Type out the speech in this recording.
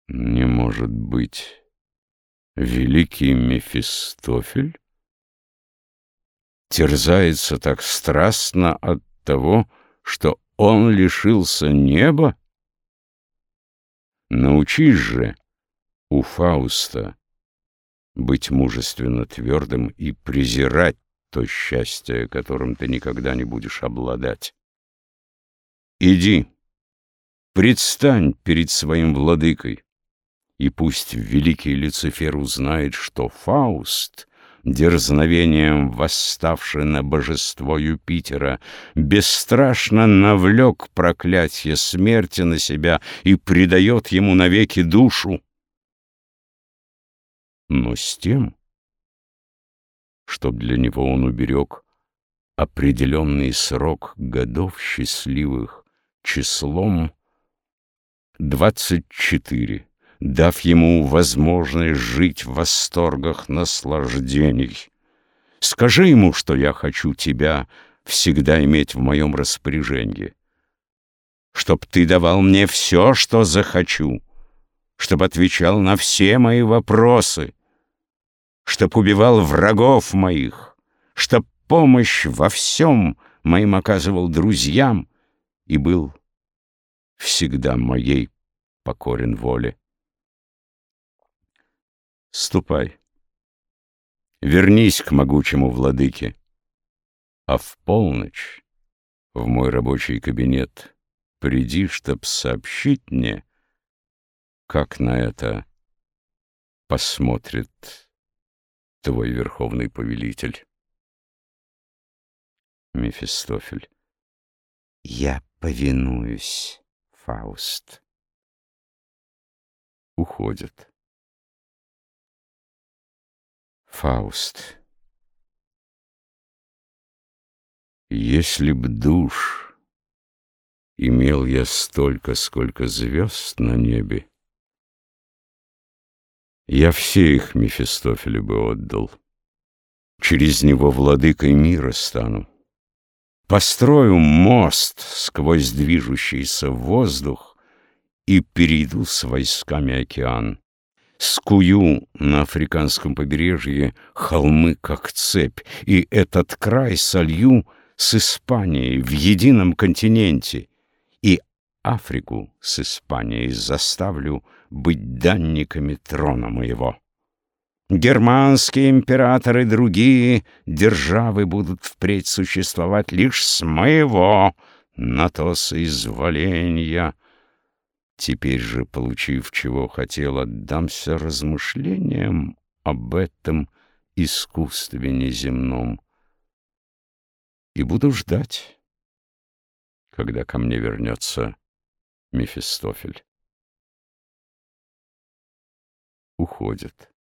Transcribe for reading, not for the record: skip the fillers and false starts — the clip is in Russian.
Не может быть. Великий Мефистофель терзается так страстно от того, что он лишился неба? Научись же у Фауста быть мужественно твердым и презирать то счастье, которым ты никогда не будешь обладать. Иди, предстань перед своим владыкой, и пусть великий Люцифер узнает, что Фауст, дерзновением восставший на божество Юпитера, бесстрашно навлек проклятие смерти на себя и предает ему навеки душу. Но с тем, чтоб для него он уберег определенный срок годов счастливых числом 24, дав ему возможность жить в восторгах наслаждений. Скажи ему, что я хочу тебя всегда иметь в моем распоряжении, чтоб ты давал мне все, что захочу, чтоб отвечал на все мои вопросы, чтоб убивал врагов моих, чтоб помощь во всем моим оказывал друзьям и был всегда моей покорен воле. Ступай, вернись к могучему владыке, а в полночь в мой рабочий кабинет приди, чтоб сообщить мне, как на это посмотрит твой верховный повелитель. Мефистофель. Я повинуюсь, Фауст. Уходит. Фауст. Если б душ имел я столько, сколько звезд на небе, я все их Мефистофелю бы отдал. Через него владыкой мира стану. Построю мост сквозь движущийся воздух и перейду с войсками океан. Скую на африканском побережье холмы, как цепь, и этот край солью с Испанией в едином континенте, и Африку с Испанией заставлю быть данниками трона моего. Германские императоры и другие державы будут впредь существовать лишь с моего на то соизволения. Теперь же, получив, чего хотел, отдамся размышлениям об этом искусстве неземном и буду ждать, когда ко мне вернется Мефистофель. Уходит.